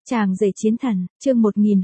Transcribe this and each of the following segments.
Chàng rể chiến thần, chương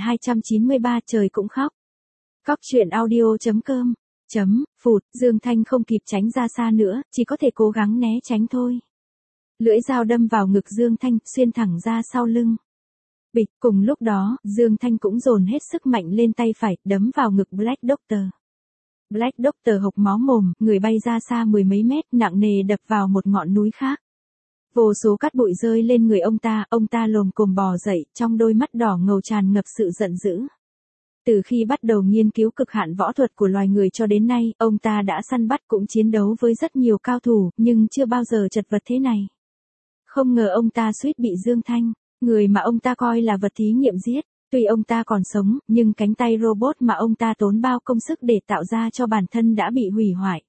1293 trời cũng khóc. Cóc truyện audio.com. Phụt, Dương Thanh không kịp tránh ra xa nữa, chỉ có thể cố gắng né tránh thôi. Lưỡi dao đâm vào ngực Dương Thanh, xuyên thẳng ra sau lưng. Bịch, cùng lúc đó, Dương Thanh cũng dồn hết sức mạnh lên tay phải, đấm vào ngực Black Doctor. Black Doctor hộc máu mồm, người bay ra xa mười mấy mét, nặng nề đập vào một ngọn núi khác. Vô số cát bụi rơi lên người ông ta lồm cồm bò dậy, trong đôi mắt đỏ ngầu tràn ngập sự giận dữ. Từ khi bắt đầu nghiên cứu cực hạn võ thuật của loài người cho đến nay, ông ta đã săn bắt cũng chiến đấu với rất nhiều cao thủ, nhưng chưa bao giờ chật vật thế này. Không ngờ ông ta suýt bị Dương Thanh, người mà ông ta coi là vật thí nghiệm giết. Tuy ông ta còn sống, nhưng cánh tay robot mà ông ta tốn bao công sức để tạo ra cho bản thân đã bị hủy hoại.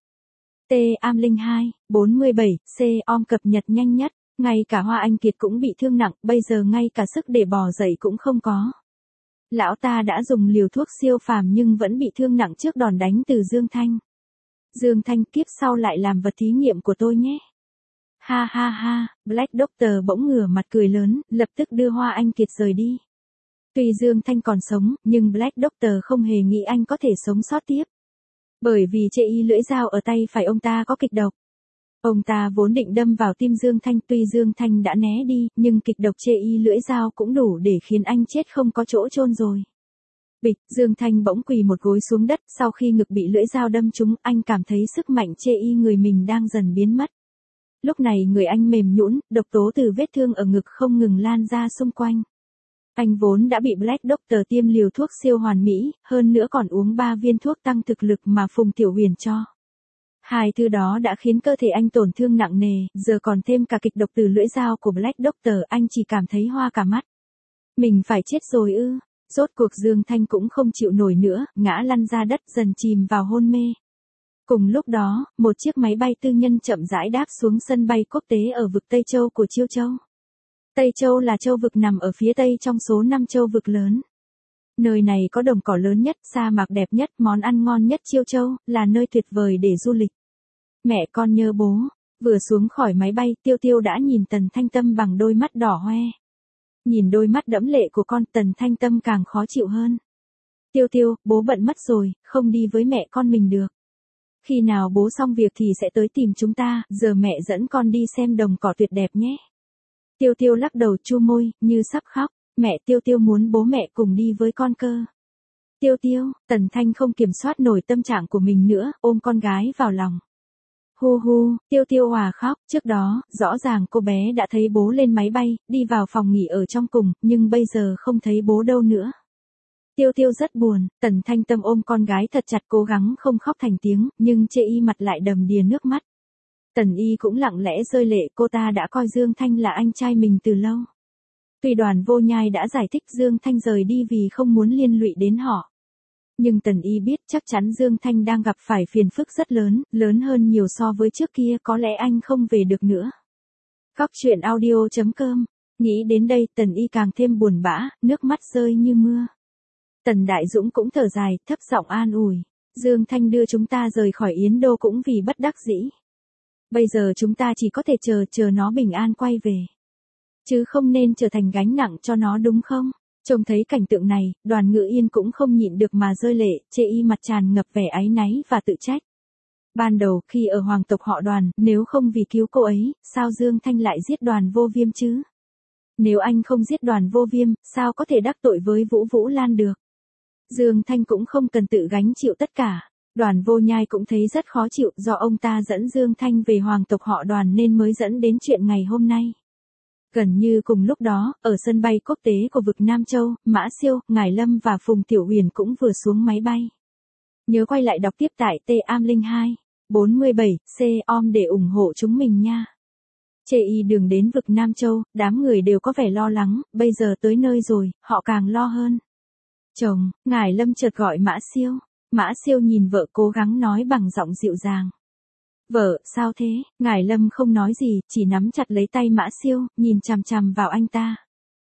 T-Am02, 47, C-Om cập nhật nhanh nhất, ngay cả Hoa Anh Kiệt cũng bị thương nặng, bây giờ ngay cả sức để bò dậy cũng không có. Lão ta đã dùng liều thuốc siêu phàm nhưng vẫn bị thương nặng trước đòn đánh từ Dương Thanh. Dương Thanh, kiếp sau lại làm vật thí nghiệm của tôi nhé. Ha ha ha, Black Doctor bỗng ngửa mặt cười lớn, lập tức đưa Hoa Anh Kiệt rời đi. Tuy Dương Thanh còn sống, nhưng Black Doctor không hề nghĩ anh có thể sống sót tiếp. Bởi vì chê y lưỡi dao ở tay phải ông ta có kịch độc. Ông ta vốn định đâm vào tim Dương Thanh, tuy Dương Thanh đã né đi, nhưng kịch độc chê y lưỡi dao cũng đủ để khiến anh chết không có chỗ chôn rồi. Bịch, Dương Thanh bỗng quỳ một gối xuống đất, sau khi ngực bị lưỡi dao đâm trúng, anh cảm thấy sức mạnh chê y người mình đang dần biến mất. Lúc này người anh mềm nhũn, độc tố từ vết thương ở ngực không ngừng lan ra xung quanh. Anh vốn đã bị Black Doctor tiêm liều thuốc siêu hoàn mỹ, hơn nữa còn uống 3 viên thuốc tăng thực lực mà Phùng Tiểu Huyền cho. Hai thứ đó đã khiến cơ thể anh tổn thương nặng nề, giờ còn thêm cả kịch độc từ lưỡi dao của Black Doctor, anh chỉ cảm thấy hoa cả mắt. Mình phải chết rồi ư? Rốt cuộc Dương Thanh cũng không chịu nổi nữa, ngã lăn ra đất dần chìm vào hôn mê. Cùng lúc đó, một chiếc máy bay tư nhân chậm rãi đáp xuống sân bay quốc tế ở vực Tây Châu của Chiêu Châu. Tây Châu là châu vực nằm ở phía tây trong số 5 châu vực lớn. Nơi này có đồng cỏ lớn nhất, sa mạc đẹp nhất, món ăn ngon nhất Chiêu Châu, là nơi tuyệt vời để du lịch. Mẹ con nhớ bố. Vừa xuống khỏi máy bay, Tiêu Tiêu đã nhìn Tần Thanh Tâm bằng đôi mắt đỏ hoe. Nhìn đôi mắt đẫm lệ của con, Tần Thanh Tâm càng khó chịu hơn. Tiêu Tiêu, bố bận mất rồi, không đi với mẹ con mình được. Khi nào bố xong việc thì sẽ tới tìm chúng ta, giờ mẹ dẫn con đi xem đồng cỏ tuyệt đẹp nhé. Tiêu Tiêu lắc đầu chu môi, như sắp khóc. Mẹ, Tiêu Tiêu muốn bố mẹ cùng đi với con cơ. Tiêu Tiêu, Tần Thanh không kiểm soát nổi tâm trạng của mình nữa, ôm con gái vào lòng. Hu hu, Tiêu Tiêu òa khóc, trước đó, rõ ràng cô bé đã thấy bố lên máy bay, đi vào phòng nghỉ ở trong cùng, nhưng bây giờ không thấy bố đâu nữa. Tiêu Tiêu rất buồn, Tần Thanh Tâm ôm con gái thật chặt cố gắng không khóc thành tiếng, nhưng chê y mặt lại đầm đìa nước mắt. Tần Y cũng lặng lẽ rơi lệ, cô ta đã coi Dương Thanh là anh trai mình từ lâu. Tuy Đoàn Vô Nhai đã giải thích Dương Thanh rời đi vì không muốn liên lụy đến họ. Nhưng Tần Y biết chắc chắn Dương Thanh đang gặp phải phiền phức rất lớn, lớn hơn nhiều so với trước kia, có lẽ anh không về được nữa. Cóc truyện audio.com. Nghĩ đến đây Tần Y càng thêm buồn bã, nước mắt rơi như mưa. Tần Đại Dũng cũng thở dài, thấp giọng an ủi. Dương Thanh đưa chúng ta rời khỏi Yến Đô cũng vì bất đắc dĩ. Bây giờ chúng ta chỉ có thể chờ nó bình an quay về. Chứ không nên trở thành gánh nặng cho nó đúng không? Trông thấy cảnh tượng này, Đoàn Ngự Yên cũng không nhịn được mà rơi lệ, chê y mặt tràn ngập vẻ áy náy và tự trách. Ban đầu khi ở hoàng tộc họ Đoàn, nếu không vì cứu cô ấy, sao Dương Thanh lại giết Đoàn Vô Viêm chứ? Nếu anh không giết Đoàn Vô Viêm, sao có thể đắc tội với Vũ Vũ Lan được? Dương Thanh cũng không cần tự gánh chịu tất cả. Đoàn Vô Nhai cũng thấy rất khó chịu, do ông ta dẫn Dương Thanh về hoàng tộc họ Đoàn nên mới dẫn đến chuyện ngày hôm nay. Gần như cùng lúc đó, ở sân bay quốc tế của vực Nam Châu, Mã Siêu, Ngải Lâm và Phùng Tiểu Huyền cũng vừa xuống máy bay. Nhớ quay lại đọc tiếp tại T-Am02, 47, C-Om để ủng hộ chúng mình nha. Chê y đường đến vực Nam Châu, đám người đều có vẻ lo lắng, bây giờ tới nơi rồi, họ càng lo hơn. Chồng, Ngải Lâm chợt gọi Mã Siêu. Mã Siêu nhìn vợ cố gắng nói bằng giọng dịu dàng. Vợ, sao thế? Ngải Lâm không nói gì, chỉ nắm chặt lấy tay Mã Siêu, nhìn chằm chằm vào anh ta.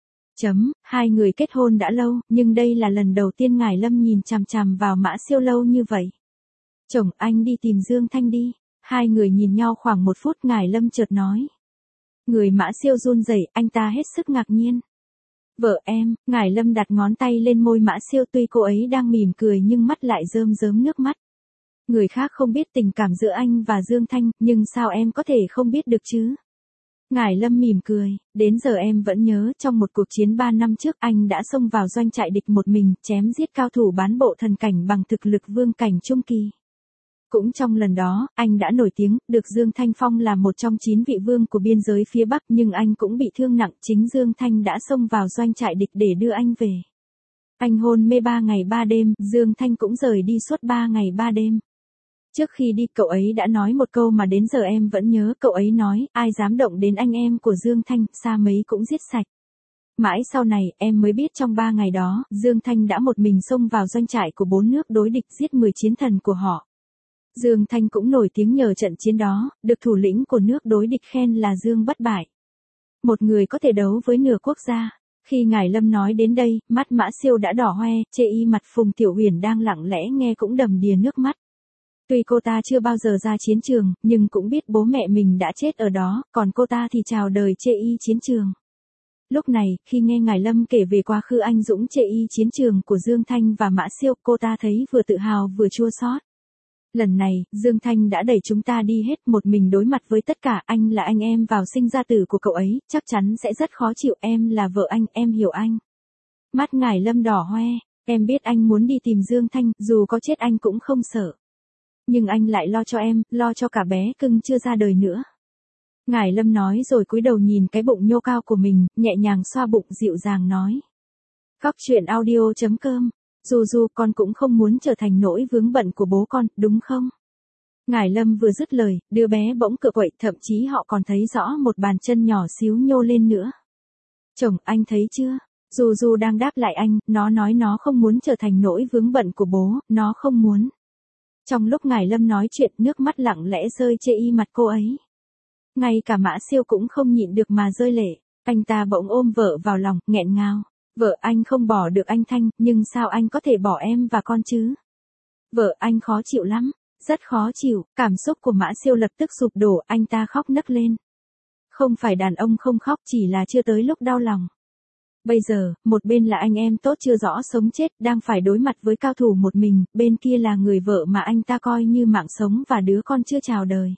Hai người kết hôn đã lâu, nhưng đây là lần đầu tiên Ngải Lâm nhìn chằm chằm vào Mã Siêu lâu như vậy. Chồng, anh đi tìm Dương Thanh đi. Hai người nhìn nhau khoảng 1 phút, Ngải Lâm chợt nói. Người Mã Siêu run rẩy, anh ta hết sức ngạc nhiên. Vợ em, Ngải Lâm đặt ngón tay lên môi Mã Siêu, tuy cô ấy đang mỉm cười nhưng mắt lại rơm rớm nước mắt. Người khác không biết tình cảm giữa anh và Dương Thanh, nhưng sao em có thể không biết được chứ? Ngải Lâm mỉm cười, đến giờ em vẫn nhớ trong một cuộc chiến 3 năm trước anh đã xông vào doanh trại địch một mình, chém giết cao thủ bán bộ thần cảnh bằng thực lực vương cảnh trung kỳ. Cũng trong lần đó, anh đã nổi tiếng, được Dương Thanh phong là một trong 9 vị vương của biên giới phía Bắc, nhưng anh cũng bị thương nặng, chính Dương Thanh đã xông vào doanh trại địch để đưa anh về. Anh hôn mê 3 ngày 3 đêm, Dương Thanh cũng rời đi suốt 3 ngày 3 đêm. Trước khi đi cậu ấy đã nói một câu mà đến giờ em vẫn nhớ, cậu ấy nói, ai dám động đến anh em của Dương Thanh, xa mấy cũng giết sạch. Mãi sau này, em mới biết trong 3 ngày đó, Dương Thanh đã một mình xông vào doanh trại của 4 nước đối địch giết 10 chiến thần của họ. Dương Thanh cũng nổi tiếng nhờ trận chiến đó, được thủ lĩnh của nước đối địch khen là Dương bất bại. Một người có thể đấu với nửa quốc gia. Khi Ngải Lâm nói đến đây, mắt Mã Siêu đã đỏ hoe, chê y mặt Phùng Tiểu Huyền đang lặng lẽ nghe cũng đầm đìa nước mắt. Tuy cô ta chưa bao giờ ra chiến trường, nhưng cũng biết bố mẹ mình đã chết ở đó, còn cô ta thì chào đời chê y chiến trường. Lúc này, khi nghe Ngải Lâm kể về quá khứ anh dũng chê y chiến trường của Dương Thanh và Mã Siêu, cô ta thấy vừa tự hào vừa chua xót. Lần này, Dương Thanh đã đẩy chúng ta đi hết một mình đối mặt với tất cả, anh là anh em vào sinh ra tử của cậu ấy, chắc chắn sẽ rất khó chịu, em là vợ anh, em hiểu anh. Mắt Ngải Lâm đỏ hoe, em biết anh muốn đi tìm Dương Thanh, dù có chết anh cũng không sợ. Nhưng anh lại lo cho em, lo cho cả bé cưng chưa ra đời nữa. Ngải Lâm nói rồi cúi đầu nhìn cái bụng nhô cao của mình, nhẹ nhàng xoa bụng dịu dàng nói. Cóc truyện audio.com. Dù con cũng không muốn trở thành nỗi vướng bận của bố con, đúng không? Ngải Lâm vừa dứt lời, đứa bé bỗng cựa quậy, thậm chí họ còn thấy rõ một bàn chân nhỏ xíu nhô lên nữa. Chồng, anh thấy chưa? Dù đang đáp lại anh, nó nói nó không muốn trở thành nỗi vướng bận của bố, nó không muốn. Trong lúc Ngải Lâm nói chuyện, nước mắt lặng lẽ rơi chê y mặt cô ấy. Ngay cả Mã Siêu cũng không nhịn được mà rơi lệ, anh ta bỗng ôm vợ vào lòng, nghẹn ngào. Vợ anh không bỏ được anh Thanh, nhưng sao anh có thể bỏ em và con chứ? Vợ anh khó chịu lắm, rất khó chịu, cảm xúc của Mã Siêu lập tức sụp đổ, anh ta khóc nấc lên. Không phải đàn ông không khóc, chỉ là chưa tới lúc đau lòng. Bây giờ, một bên là anh em tốt chưa rõ sống chết, đang phải đối mặt với cao thủ một mình, bên kia là người vợ mà anh ta coi như mạng sống và đứa con chưa chào đời.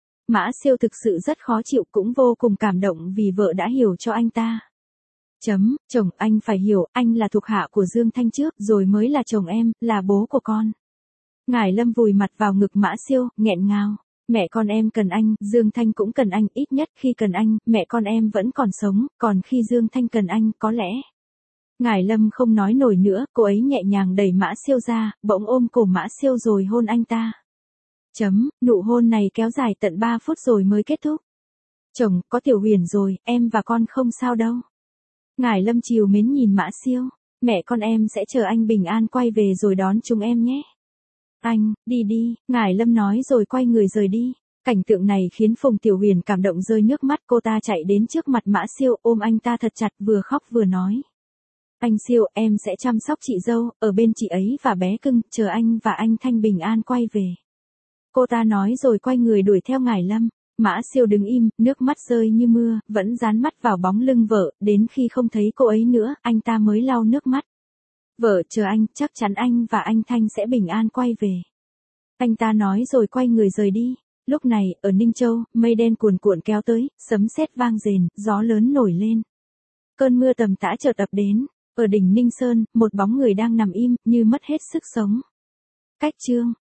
Mã Siêu thực sự rất khó chịu, cũng vô cùng cảm động vì vợ đã hiểu cho anh ta. Chồng, anh phải hiểu, anh là thuộc hạ của Dương Thanh trước, rồi mới là chồng em, là bố của con. Ngải Lâm vùi mặt vào ngực Mã Siêu, nghẹn ngào. Mẹ con em cần anh, Dương Thanh cũng cần anh, ít nhất khi cần anh, mẹ con em vẫn còn sống, còn khi Dương Thanh cần anh, có lẽ. Ngải Lâm không nói nổi nữa, cô ấy nhẹ nhàng đẩy Mã Siêu ra, bỗng ôm cổ Mã Siêu rồi hôn anh ta. Nụ hôn này kéo dài tận 3 phút rồi mới kết thúc. Chồng, có Tiểu Huyền rồi, em và con không sao đâu. Ngải Lâm trìu mến nhìn Mã Siêu, mẹ con em sẽ chờ anh bình an quay về rồi đón chúng em nhé. Anh, đi, Ngải Lâm nói rồi quay người rời đi. Cảnh tượng này khiến Phùng Tiểu Huyền cảm động rơi nước mắt, cô ta chạy đến trước mặt Mã Siêu ôm anh ta thật chặt vừa khóc vừa nói. Anh Siêu, em sẽ chăm sóc chị dâu, ở bên chị ấy và bé cưng, chờ anh và anh Thanh bình an quay về. Cô ta nói rồi quay người đuổi theo Ngải Lâm. Mã Siêu đứng im, nước mắt rơi như mưa, vẫn dán mắt vào bóng lưng vợ, đến khi không thấy cô ấy nữa, anh ta mới lau nước mắt. Vợ chờ anh, chắc chắn anh và anh Thanh sẽ bình an quay về. Anh ta nói rồi quay người rời đi. Lúc này, ở Ninh Châu, mây đen cuồn cuộn kéo tới, sấm sét vang rền, gió lớn nổi lên. Cơn mưa tầm tã chợt ập đến. Ở đỉnh Ninh Sơn, một bóng người đang nằm im, như mất hết sức sống. Cách chương